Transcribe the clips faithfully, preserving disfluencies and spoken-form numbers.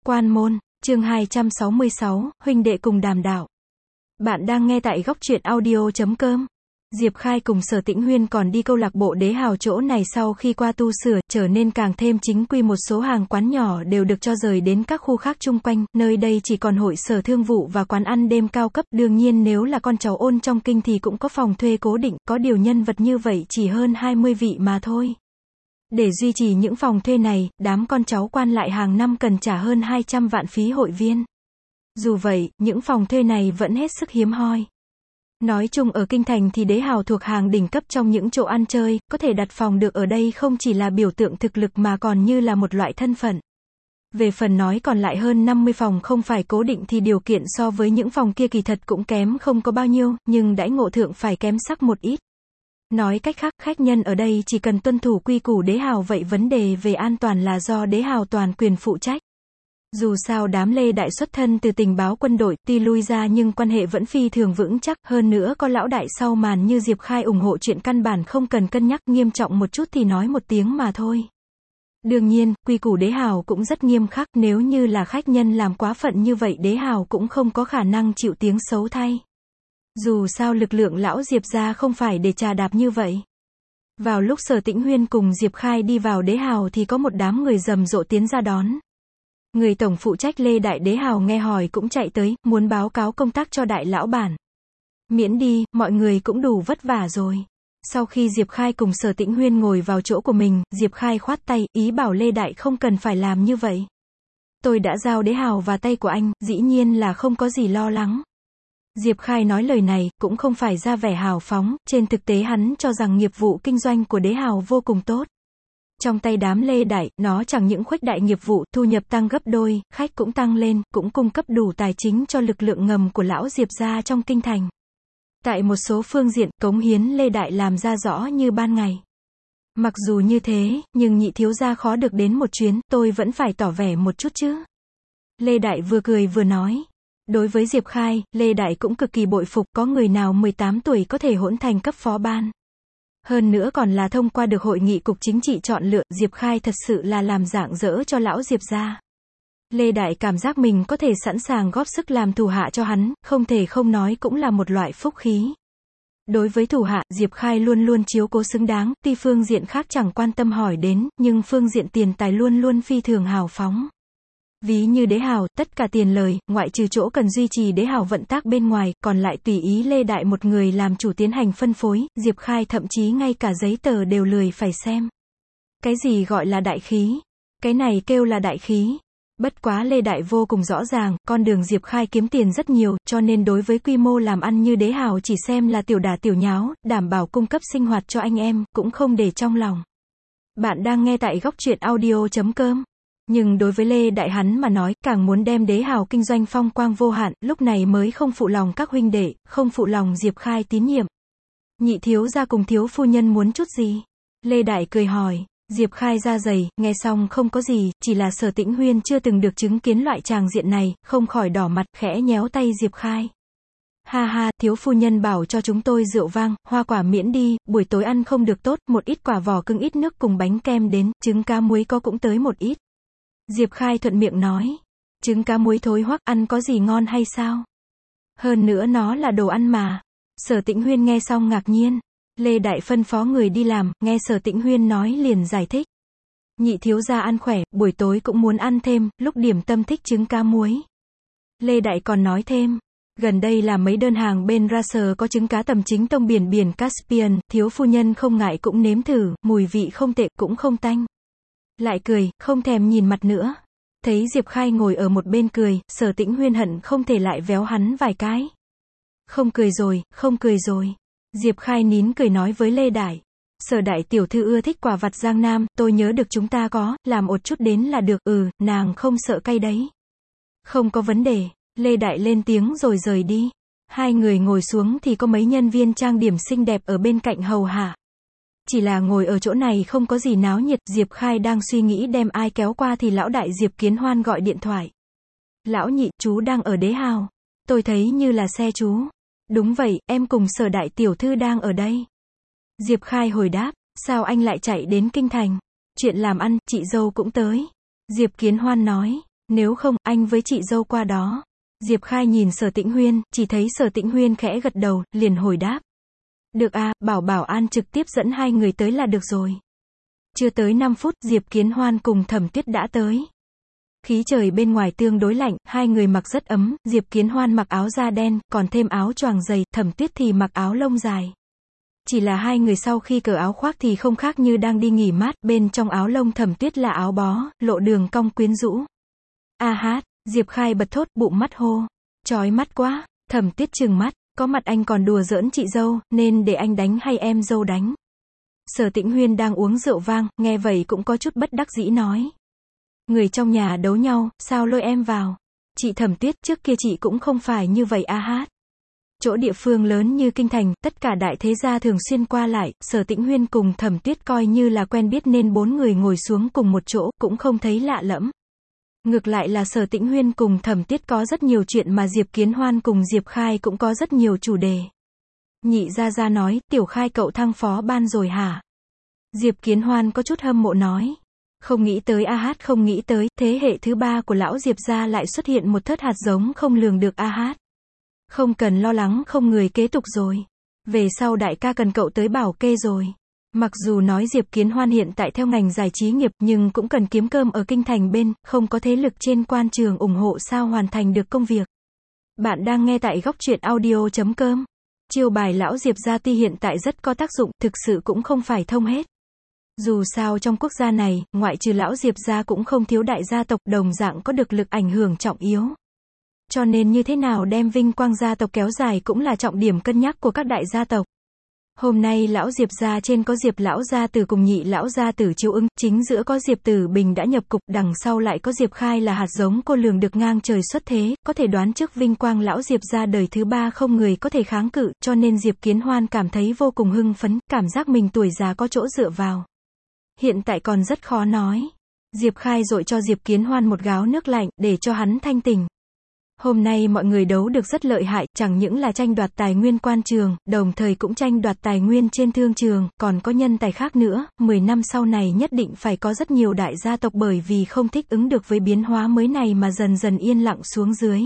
Quan môn, chương hai trăm sáu mươi sáu, huynh đệ cùng đàm đạo. Bạn đang nghe tại góc truyện audio chấm com. Diệp Khai cùng Sở Tĩnh Huyên còn đi câu lạc bộ Đế Hào, chỗ này sau khi qua tu sửa, trở nên càng thêm chính quy, một số hàng quán nhỏ đều được cho rời đến các khu khác chung quanh, nơi đây chỉ còn hội sở thương vụ và quán ăn đêm cao cấp, đương nhiên nếu là con cháu Ôn trong kinh thì cũng có phòng thuê cố định, có điều nhân vật như vậy chỉ hơn hai mươi vị mà thôi. Để duy trì những phòng thuê này, đám con cháu quan lại hàng năm cần trả hơn hai trăm vạn phí hội viên. Dù vậy, những phòng thuê này vẫn hết sức hiếm hoi. Nói chung ở Kinh Thành thì Đế Hào thuộc hàng đỉnh cấp trong những chỗ ăn chơi, có thể đặt phòng được ở đây không chỉ là biểu tượng thực lực mà còn như là một loại thân phận. Về phần nói còn lại hơn năm mươi phòng không phải cố định thì điều kiện so với những phòng kia kỳ thật cũng kém không có bao nhiêu, nhưng đãi ngộ thượng phải kém sắc một ít. Nói cách khác, khách nhân ở đây chỉ cần tuân thủ quy củ Đế Hào, vậy vấn đề về an toàn là do Đế Hào toàn quyền phụ trách. Dù sao đám Lê Đại xuất thân từ tình báo quân đội, tuy lui ra nhưng quan hệ vẫn phi thường vững chắc, hơn nữa có lão đại sau màn như Diệp Khai ủng hộ, chuyện căn bản không cần cân nhắc, nghiêm trọng một chút thì nói một tiếng mà thôi. Đương nhiên, quy củ Đế Hào cũng rất nghiêm khắc, nếu như là khách nhân làm quá phận như vậy Đế Hào cũng không có khả năng chịu tiếng xấu thay. Dù sao lực lượng lão Diệp ra không phải để trà đạp như vậy. Vào lúc Sở Tĩnh Huyên cùng Diệp Khai đi vào Đế Hào thì có một đám người rầm rộ tiến ra đón. Người tổng phụ trách Lê Đại Đế Hào nghe hỏi cũng chạy tới, muốn báo cáo công tác cho đại lão bản. Miễn đi, mọi người cũng đủ vất vả rồi. Sau khi Diệp Khai cùng Sở Tĩnh Huyên ngồi vào chỗ của mình, Diệp Khai khoát tay, ý bảo Lê Đại không cần phải làm như vậy. Tôi đã giao Đế Hào vào tay của anh, dĩ nhiên là không có gì lo lắng. Diệp Khai nói lời này, cũng không phải ra vẻ hào phóng, trên thực tế hắn cho rằng nghiệp vụ kinh doanh của Đế Hào vô cùng tốt. Trong tay đám Lê Đại, nó chẳng những khuếch đại nghiệp vụ, thu nhập tăng gấp đôi, khách cũng tăng lên, cũng cung cấp đủ tài chính cho lực lượng ngầm của lão Diệp gia trong kinh thành. Tại một số phương diện, cống hiến Lê Đại làm ra rõ như ban ngày. Mặc dù như thế, nhưng nhị thiếu gia khó được đến một chuyến, tôi vẫn phải tỏ vẻ một chút chứ. Lê Đại vừa cười vừa nói. Đối với Diệp Khai, Lê Đại cũng cực kỳ bội phục, có người nào mười tám tuổi có thể hỗn thành cấp phó ban. Hơn nữa còn là thông qua được hội nghị cục chính trị chọn lựa, Diệp Khai thật sự là làm rạng rỡ cho lão Diệp gia. Lê Đại cảm giác mình có thể sẵn sàng góp sức làm thủ hạ cho hắn, không thể không nói cũng là một loại phúc khí. Đối với thủ hạ, Diệp Khai luôn luôn chiếu cố xứng đáng, tuy phương diện khác chẳng quan tâm hỏi đến, nhưng phương diện tiền tài luôn luôn phi thường hào phóng. Ví như Đế Hào, tất cả tiền lời, ngoại trừ chỗ cần duy trì Đế Hào vận tác bên ngoài, còn lại tùy ý Lê Đại một người làm chủ tiến hành phân phối, Diệp Khai thậm chí ngay cả giấy tờ đều lười phải xem. Cái gì gọi là đại khí? Cái này kêu là đại khí. Bất quá Lê Đại vô cùng rõ ràng, con đường Diệp Khai kiếm tiền rất nhiều, cho nên đối với quy mô làm ăn như Đế Hào chỉ xem là tiểu đả tiểu nháo, đảm bảo cung cấp sinh hoạt cho anh em, cũng không để trong lòng. Bạn đang nghe tại góc truyện audio chấm com. Nhưng đối với Lê Đại hắn mà nói, càng muốn đem Đế Hào kinh doanh phong quang vô hạn, lúc này mới không phụ lòng các huynh đệ, không phụ lòng Diệp Khai tín nhiệm. Nhị thiếu gia cùng thiếu phu nhân muốn chút gì? Lê Đại cười hỏi. Diệp Khai da dày, nghe xong không có gì, chỉ là Sở Tĩnh Huyên chưa từng được chứng kiến loại tràng diện này, không khỏi đỏ mặt, khẽ nhéo tay Diệp Khai. Ha ha, thiếu phu nhân bảo cho chúng tôi rượu vang, hoa quả miễn đi, buổi tối ăn không được tốt, một ít quả vỏ cưng, ít nước cùng bánh kem đến, trứng cá muối có cũng tới một ít. Diệp Khai thuận miệng nói. Trứng cá muối thối hoắc, ăn có gì ngon hay sao? Hơn nữa nó là đồ ăn mà. Sở Tĩnh Huyên nghe xong ngạc nhiên. Lê Đại phân phó người đi làm, nghe Sở Tĩnh Huyên nói liền giải thích. Nhị thiếu gia ăn khỏe, buổi tối cũng muốn ăn thêm, lúc điểm tâm thích trứng cá muối. Lê Đại còn nói thêm. Gần đây là mấy đơn hàng bên Russell có trứng cá tầm chính tông biển biển Caspian, thiếu phu nhân không ngại cũng nếm thử, mùi vị không tệ, cũng không tanh. Lại cười, không thèm nhìn mặt nữa. Thấy Diệp Khai ngồi ở một bên cười, Sở Tĩnh Huyên hận không thể lại véo hắn vài cái. Không cười rồi, không cười rồi. Diệp Khai nín cười nói với Lê Đại. Sở đại tiểu thư ưa thích quả vặt Giang Nam, tôi nhớ được chúng ta có, làm một chút đến là được, ừ, nàng không sợ cay đấy. Không có vấn đề. Lê Đại lên tiếng rồi rời đi. Hai người ngồi xuống thì có mấy nhân viên trang điểm xinh đẹp ở bên cạnh hầu hạ. Chỉ là ngồi ở chỗ này không có gì náo nhiệt, Diệp Khai đang suy nghĩ đem ai kéo qua thì lão đại Diệp Kiến Hoan gọi điện thoại. Lão nhị, chú đang ở Đế Hào. Tôi thấy như là xe chú. Đúng vậy, em cùng Sở đại tiểu thư đang ở đây. Diệp Khai hồi đáp, sao anh lại chạy đến kinh thành? Chuyện làm ăn, chị dâu cũng tới. Diệp Kiến Hoan nói, Nếu không, anh với chị dâu qua đó. Diệp Khai nhìn Sở Tĩnh Huyên, chỉ thấy Sở Tĩnh Huyên khẽ gật đầu, liền hồi đáp. Được à, bảo bảo an trực tiếp dẫn hai người tới là được rồi. Chưa tới năm phút, Diệp Kiến Hoan cùng Thẩm Tuyết đã tới. Khí trời bên ngoài tương đối lạnh, hai người mặc rất ấm, Diệp Kiến Hoan mặc áo da đen, còn thêm áo choàng dày, Thẩm Tuyết thì mặc áo lông dài. Chỉ là hai người sau khi cởi áo khoác thì không khác như đang đi nghỉ mát, bên trong áo lông Thẩm Tuyết là áo bó, lộ đường cong quyến rũ. A hát, Diệp Khai bật thốt, bụng mắt hô. Chói mắt quá, Thẩm Tuyết trừng mắt, có mặt anh còn đùa giỡn chị dâu, nên để anh đánh hay em dâu đánh. Sở Tĩnh Huyên đang uống rượu vang, nghe vậy cũng có chút bất đắc dĩ nói. Người trong nhà đấu nhau, sao lôi em vào? Chị Thẩm Tuyết, trước kia chị cũng không phải như vậy a hát. Chỗ địa phương lớn như kinh thành, tất cả đại thế gia thường xuyên qua lại, Sở Tĩnh Huyên cùng Thẩm Tuyết coi như là quen biết nên bốn người ngồi xuống cùng một chỗ, cũng không thấy lạ lẫm. Ngược lại là Sở Tĩnh Huyên cùng Thẩm Tuyết có rất nhiều chuyện mà Diệp Kiến Hoan cùng Diệp Khai cũng có rất nhiều chủ đề. Nhị gia gia nói, Tiểu Khai cậu thăng phó ban rồi hả? Diệp Kiến Hoan có chút hâm mộ nói. Không nghĩ tới a hát, không nghĩ tới, thế hệ thứ ba của lão Diệp gia lại xuất hiện một thớt hạt giống không lường được a hát. Không cần lo lắng, không người kế tục rồi. Về sau đại ca cần cậu tới bảo kê rồi. Mặc dù nói Diệp Kiến Hoan hiện tại theo ngành giải trí nghiệp nhưng cũng cần kiếm cơm ở kinh thành bên, không có thế lực trên quan trường ủng hộ sao hoàn thành được công việc. Bạn đang nghe tại góc truyện audio chấm com. Chiêu bài lão Diệp gia ti hiện tại rất có tác dụng, thực sự cũng không phải thông hết. Dù sao trong quốc gia này, ngoại trừ lão Diệp gia cũng không thiếu đại gia tộc đồng dạng có được lực ảnh hưởng trọng yếu. Cho nên như thế nào đem vinh quang gia tộc kéo dài cũng là trọng điểm cân nhắc của các đại gia tộc. Hôm nay lão Diệp gia trên có Diệp lão gia tử cùng nhị lão gia tử Chiêu Ưng, chính giữa có Diệp Tử Bình đã nhập cục, đằng sau lại có Diệp Khai là hạt giống cô lường được ngang trời xuất thế, có thể đoán trước vinh quang lão Diệp gia đời thứ ba không người có thể kháng cự, cho nên Diệp Kiến Hoan cảm thấy vô cùng hưng phấn, cảm giác mình tuổi già có chỗ dựa vào. Hiện tại còn rất khó nói. Diệp Khai dội cho Diệp Kiến Hoan một gáo nước lạnh, để cho hắn thanh tỉnh. Hôm nay mọi người đấu được rất lợi hại, chẳng những là tranh đoạt tài nguyên quan trường, đồng thời cũng tranh đoạt tài nguyên trên thương trường, còn có nhân tài khác nữa, mười năm sau này nhất định phải có rất nhiều đại gia tộc bởi vì không thích ứng được với biến hóa mới này mà dần dần yên lặng xuống dưới.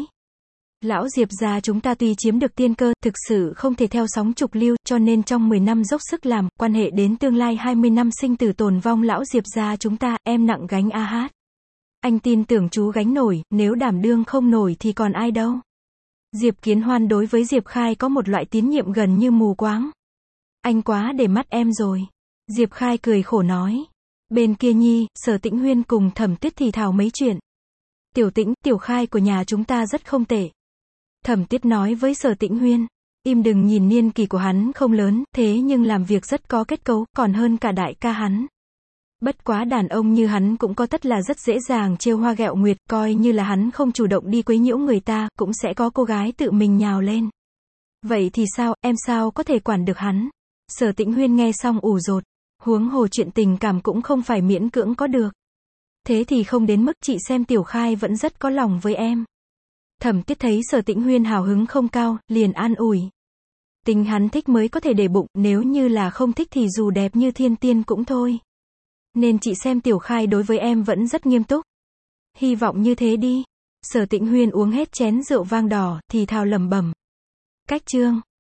Lão Diệp gia chúng ta tuy chiếm được tiên cơ, thực sự không thể theo sóng trục lưu, cho nên trong mười năm dốc sức làm, quan hệ đến tương lai hai mươi năm sinh tử tồn vong lão Diệp gia chúng ta, em nặng gánh a hát. Anh tin tưởng chú gánh nổi, nếu đảm đương không nổi thì còn ai đâu. Diệp Kiến Hoan đối với Diệp Khai có một loại tín nhiệm gần như mù quáng. Anh quá để mắt em rồi. Diệp Khai cười khổ nói. Bên kia nhi, Sở Tĩnh Huyên cùng Thẩm Tuyết thì thào mấy chuyện. Tiểu Tĩnh, Tiểu Khai của nhà chúng ta rất không tệ. Thẩm Tuyết nói với Sở Tĩnh Huyên. Im đừng nhìn niên kỳ của hắn không lớn, thế nhưng làm việc rất có kết cấu, còn hơn cả đại ca hắn. Bất quá đàn ông như hắn cũng có tất là rất dễ dàng trêu hoa ghẹo nguyệt, coi như là hắn không chủ động đi quấy nhiễu người ta, cũng sẽ có cô gái tự mình nhào lên. Vậy thì sao, em sao có thể quản được hắn? Sở Tĩnh Huyên nghe xong ủ rột, huống hồ chuyện tình cảm cũng không phải miễn cưỡng có được. Thế thì không đến mức, chị xem Tiểu Khai vẫn rất có lòng với em. Thẩm Tuyết thấy Sở Tĩnh Huyên hào hứng không cao, liền an ủi. Tình hắn thích mới có thể để bụng, nếu như là không thích thì dù đẹp như thiên tiên cũng thôi. Nên chị xem Tiểu Khai đối với em vẫn rất nghiêm túc. Hy vọng như thế đi. Sở Tĩnh Huyên uống hết chén rượu vang đỏ, thì thào lẩm bẩm. Cách chương